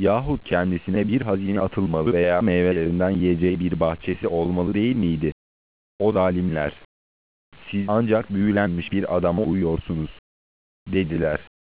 Yahut kendisine bir hazine atılmalı veya meyvelerinden yiyeceği bir bahçesi olmalı değil miydi? O zalimler, siz ancak büyülenmiş bir adama uyuyorsunuz, dediler.